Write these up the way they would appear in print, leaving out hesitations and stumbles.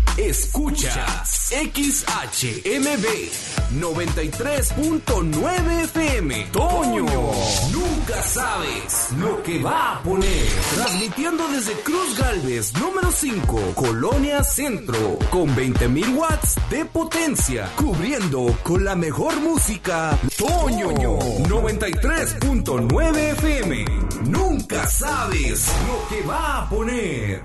Escuchas XHMB 93.9 FM. Toño, nunca sabes lo que va a poner. Transmitiendo desde Cruz Gálvez, número 5, Colonia Centro, con 20,000 watts de potencia, cubriendo con la mejor música. Toño, 93.9 FM. Nunca sabes lo que va a poner.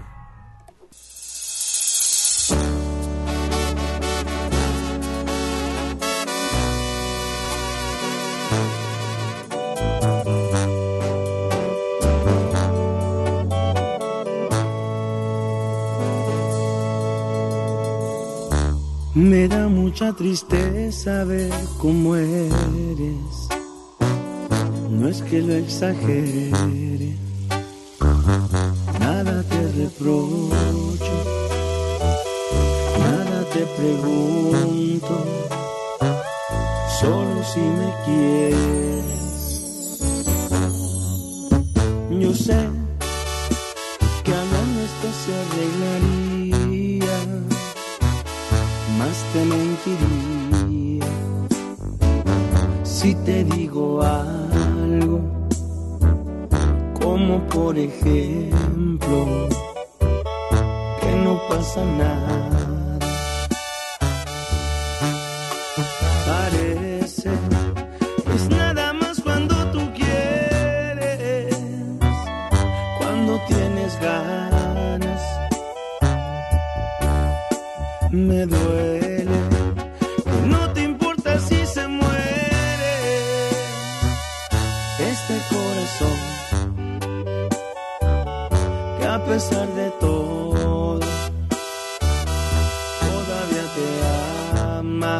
Me da mucha tristeza ver cómo eres. No es que lo exagere, nada te reprocho, nada te pregunto, solo si me quieres. Yo sé que hablando esto se arreglaría, más te mentiría si te digo algo, como por ejemplo que no pasa nada. Parece es nada más cuando tú quieres, cuando tienes ganas. Me duele que no te importa si se muere este corazón, que a pesar de todo todavía te ama.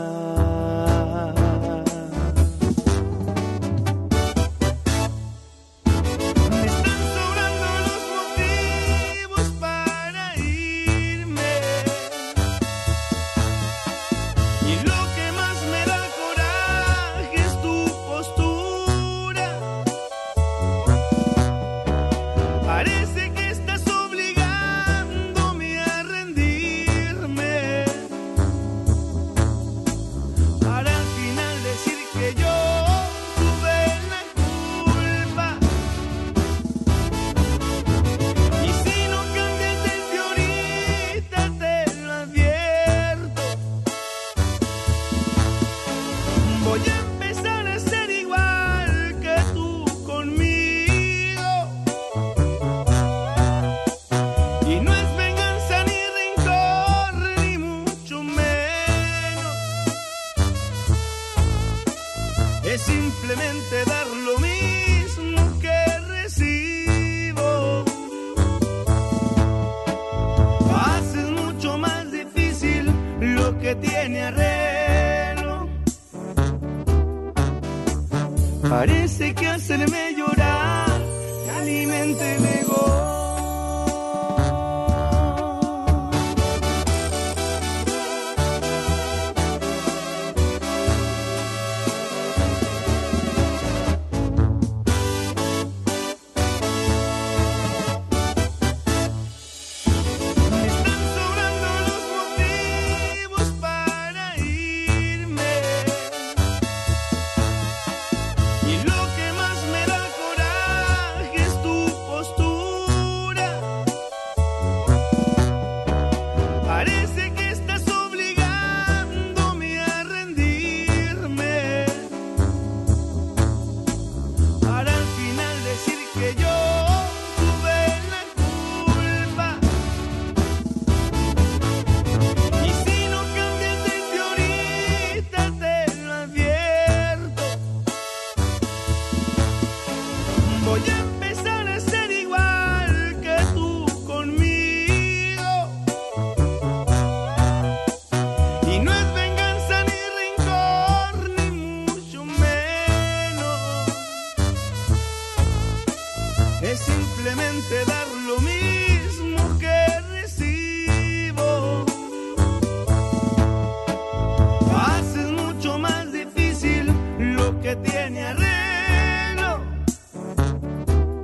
Parece que hacerme llorar te alimenta el ego.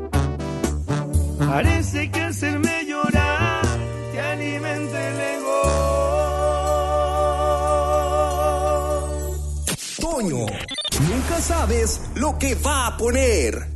Parece que hacerme llorar te alimenta el ego. sabes lo que va a poner.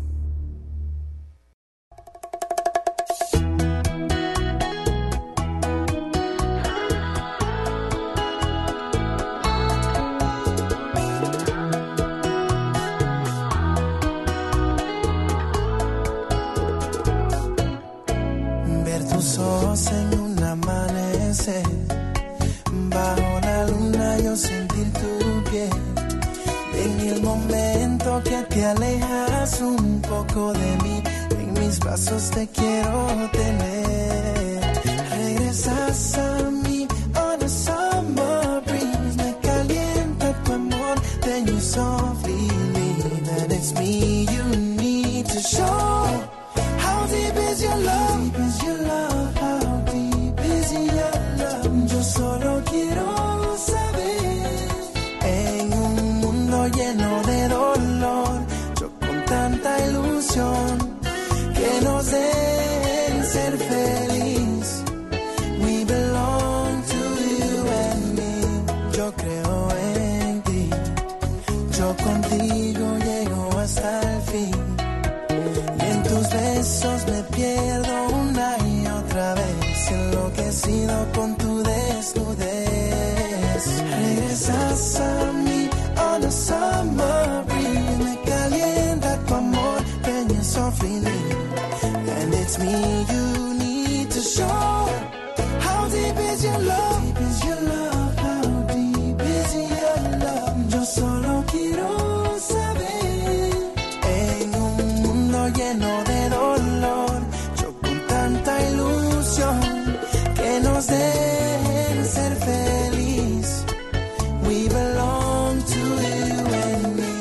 Ver tus ojos en un amanecer, bajo la luna yo sentir tu piel. En el momento que te alejas un poco de mí, en mis brazos te quiero tener. Regresas a mí on a summer breeze, me calienta tu amor, then you softly leave. And it's me you need to show. How deep is your love? Deep is your love? How deep is your love? Yo solo quiero saber. En un mundo lleno de dolor, yo con tanta ilusión, que nos den ser feliz. We belong to you and me. Yo creo en ti, yo contigo llego hasta el fin. Y en tus besos me pierdo una y otra vez, enloquecido con tu desnudez. Regresas a mí on a summer breeze, me calienta tu amor, then you softly leave. And it's me you need to show. How deep is your love? Deep is your love? How deep is your love? Yo solo quiero saber. En un mundo lleno de dolor, yo con tanta ilusión, que nos dejen ser feliz. We belong to you and me.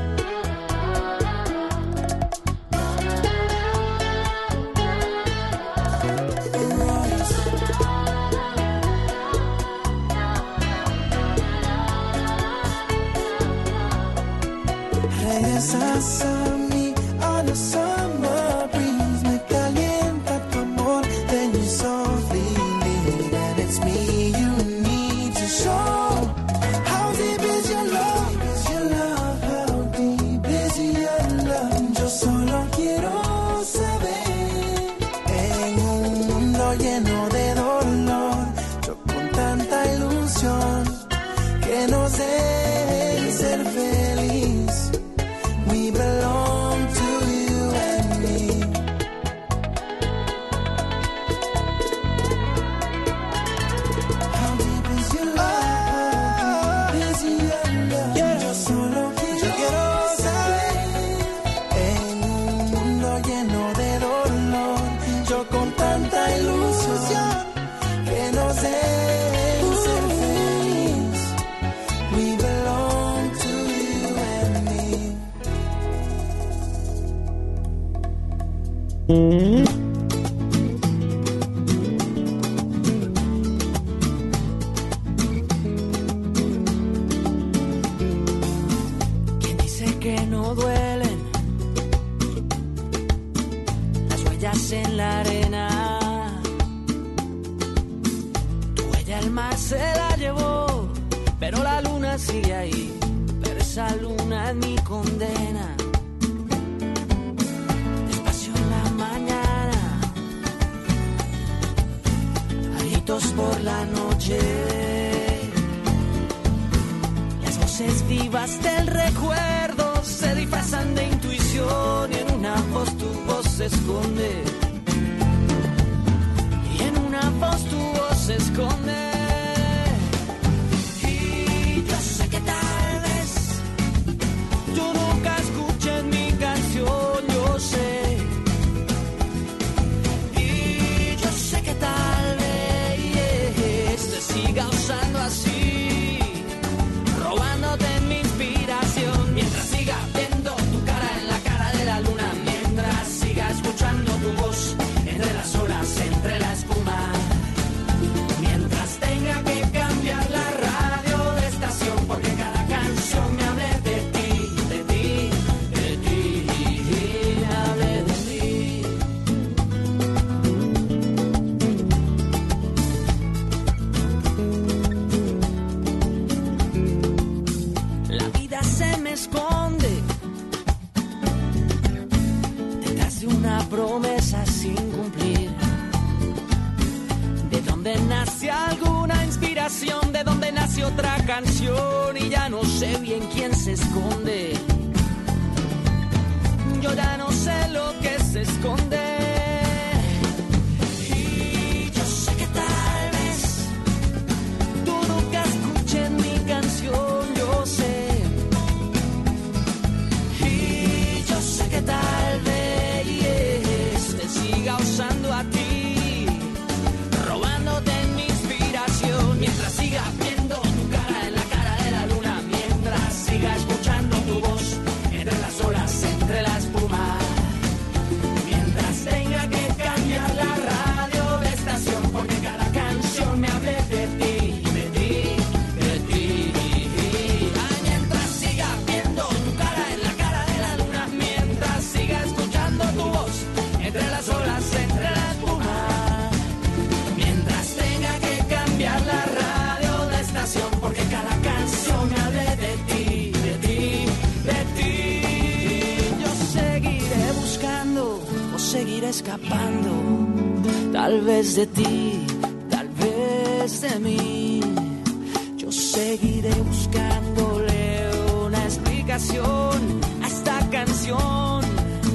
Regresas a mí on a summer breeze, me calienta tu amor, then you softly leave. And it's me you need to show. How deep is your love? Deep is your love? How deep is your love? Yo solo quiero saber. En un mundo lleno de dolor, yo con tanta ilusión, que nos dejen ser feliz. We belong to you and me. How deep is your love? How deep is your love? Yeah. Yo solo quiero saber. En un mundo lleno de dolor, yo con tanta ilusión, que nos dejen ser feliz. We belong to you and me. ¿Quién dice que no duelen las huellas en la arena? Tu huella el mar se la llevó, pero la luna sigue ahí. Pero esa luna es mi condena. Despacio en la mañana, gritos por la noche. Las voces vivas del recuerdo se disfrazan de intuición, y en una voz tu voz se esconde. Y en una voz tu voz se esconde. Y yo sé que tal vez tú nunca escuches mi canción, yo sé. Y yo sé que tal vez te siga usando así, robándote mi inspiración, mientras siga viendo tu cara en la cara de la luna, mientras siga escuchando tu voz ¿De dónde nace alguna inspiración? ¿De dónde nace otra canción? Y ya no sé bien quién se esconde. Yo ya no sé lo que se esconde. Y yo sé que tal vez tú nunca escuches mi canción, yo sé. Y yo sé que tal vez te siga usando a ti, robándote mi inspiración. Mientras siga viendo tu cara en la cara de la luna, mientras siga escuchando tu voz entre las olas, entre la espuma, mientras tenga que cambiar la radio de estación, porque cada canción me hable de ti, de ti, de ti. Ay, mientras siga viendo tu cara en la cara de la luna, mientras siga escuchando tu voz entre las olas, entre la espuma, mientras tenga que cambiar la radio de estación, porque cada canción me hable de ti, de ti, de ti. Yo seguiré buscando o seguiré escapando, tal vez de ti, tal vez de mí. Yo seguiré buscándole una explicación a esta canción.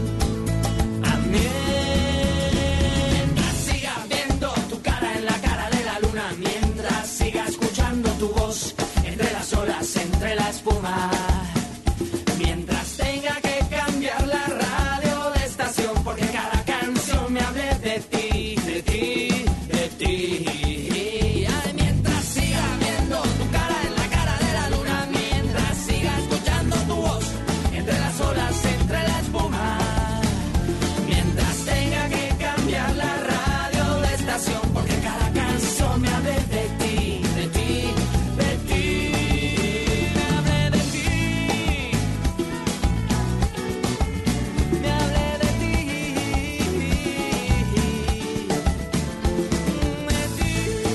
Mientras siga viendo tu cara en la cara de la luna, mientras siga escuchando tu voz entre las olas, entre la espuma, mientras tenga que cambiar la radio de estación, porque cada canción me hable de ti, de ti, de ti. Ay, mientras siga viendo tu cara en la cara de la luna, mientras siga escuchando tu voz entre las olas, entre la espuma, mientras tenga que cambiar la radio de estación, porque cada canción me hable de ti, de ti, de ti, me hable de ti, me hable de ti, de ti,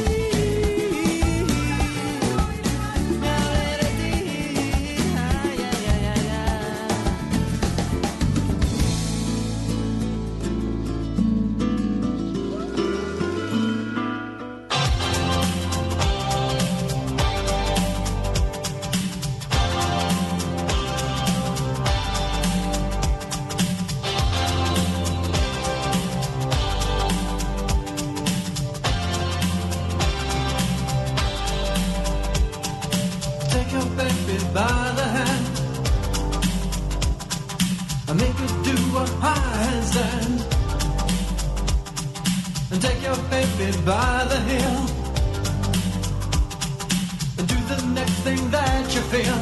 me hable de ti, ay, ay, ay, ay, ay. Take your baby by the hand and make her do a handstand. And take your baby by the heel and do the next thing that you feel.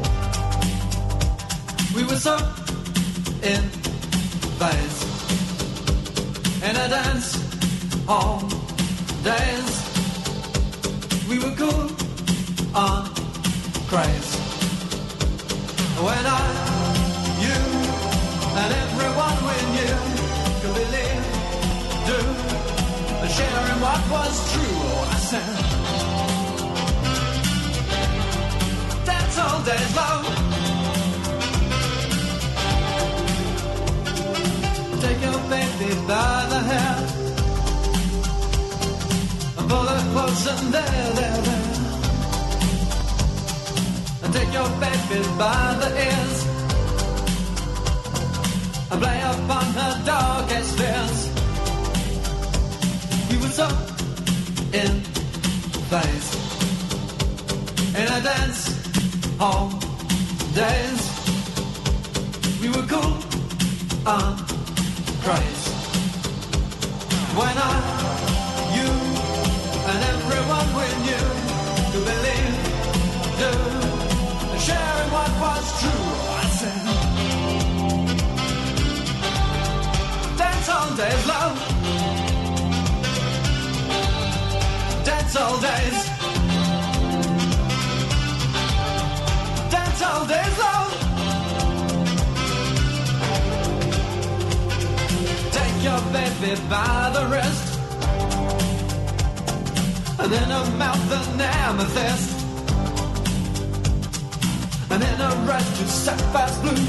We were so in phase in a dance all days. We were cool on craze. When I, you, and everyone we knew could believe, do, sharing what was true. Oh, I said, dance all days long. Take your baby by the hair and pull her close and there. And take your baby by the ears and play upon her darkest fears. We were so in phase in a dance hall days. We were cool on craze. When I, you, and everyone we knew to believe, do, sharing what was true. I said, dance all days, love. Dance all days. Dance all days, love. Take your baby by the wrist and in her mouth an amethyst. And in a red to sapphire blue.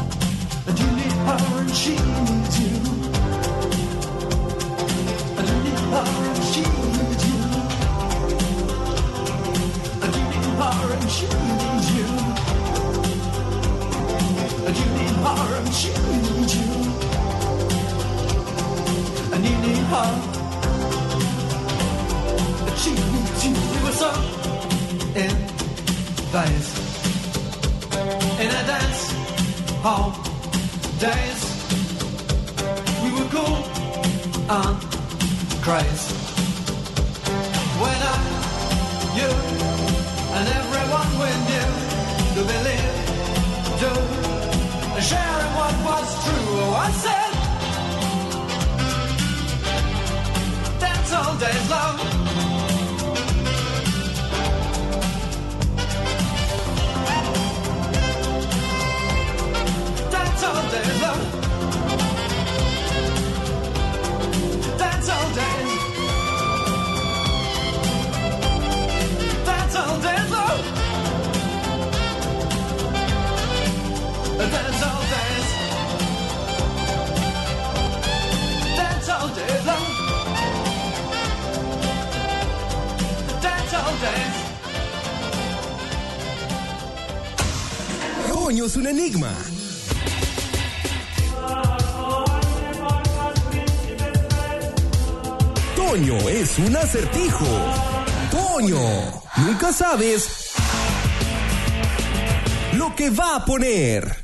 And you need her and she needs you. And you need home days. We were cool and crazy. When I, you, and everyone we knew to believe, do, sharing what was true. Oh, I said, that's all days long. That's all days long. That's all days. That's all days long. That's all days. That's all days long. That's all days. Toño es un enigma. Toño es un acertijo. Toño, nunca sabes lo que va a poner.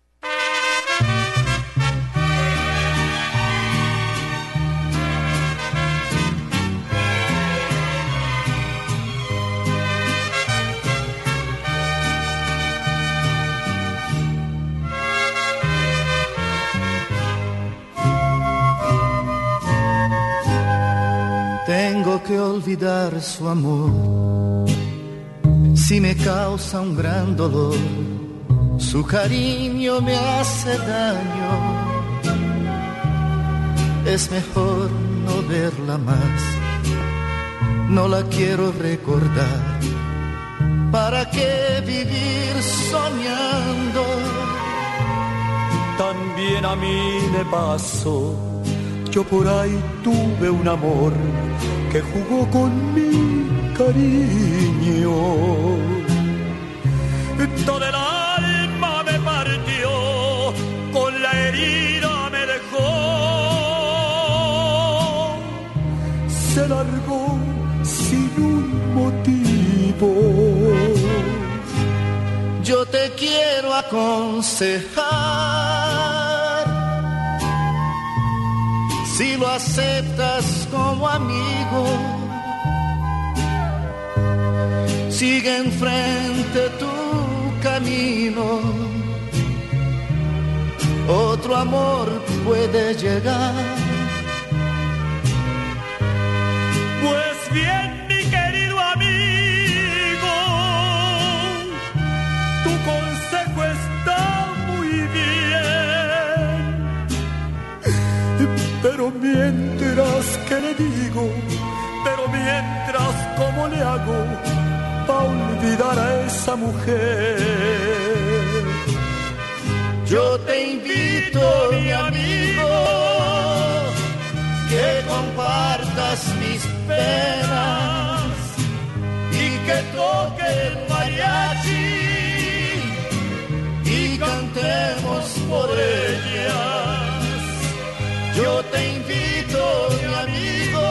Tengo que olvidar su amor, si me causa un gran dolor, su cariño me hace daño, es mejor no verla más, no la quiero recordar, ¿para qué vivir soñando? También a mí me pasó, yo por ahí tuve un amor que jugó con mi cariño. Toda el alma me partió, con la herida me dejó. Se largó sin un motivo. Yo te quiero aconsejar, si lo aceptas como amigo, sigue enfrente tu camino, otro amor puede llegar. Pues bien, mi querido amigo, tu consejo está muy bien, pero mientras, ¿qué le digo? Pero mientras, ¿cómo le hago para olvidar a esa mujer? Yo te invito, mi amigo, que compartas mis penas y que toque el mariachi y cantemos por ellas. Yo te invito, mi amigo,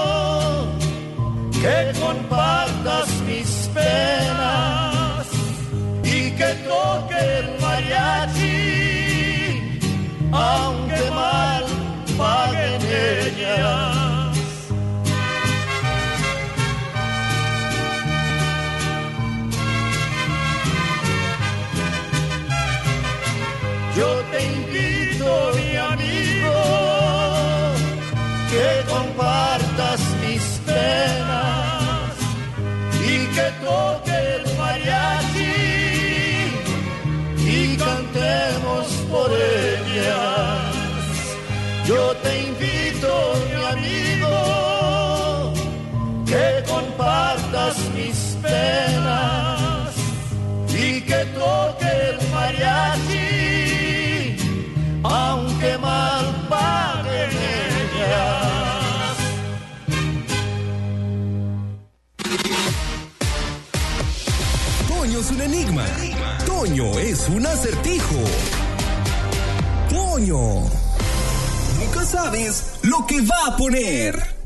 que compartas mis penas y que toque el mariachi, aunque mal paguen ellas. Yo te invito, mi amigo, que compartas mis penas y que toque el mariachi y cantemos por ellas. Yo te invito, mi amigo, que compartas mis penas y que toque el mariachi, aunque mal paguen ellas. Toño es un enigma. Toño es un acertijo. Toño, nunca sabes lo que va a poner.